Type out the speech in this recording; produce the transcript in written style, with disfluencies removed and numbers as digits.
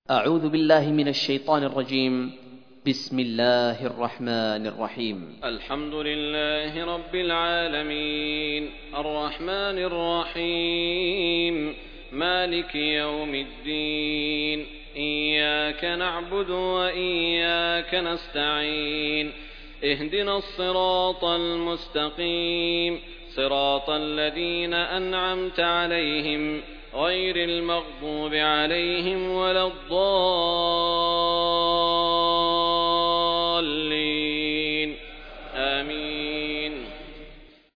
أعوذ بالله من الشيطان الرجيم. بسم الله الرحمن الرحيم. الحمد لله رب العالمين الرحمن الرحيم مالك يوم الدين إياك نعبد وإياك نستعين اهدنا الصراط المستقيم صراط الذين أنعمت عليهم غير المغضوب عليهم ولا الضالين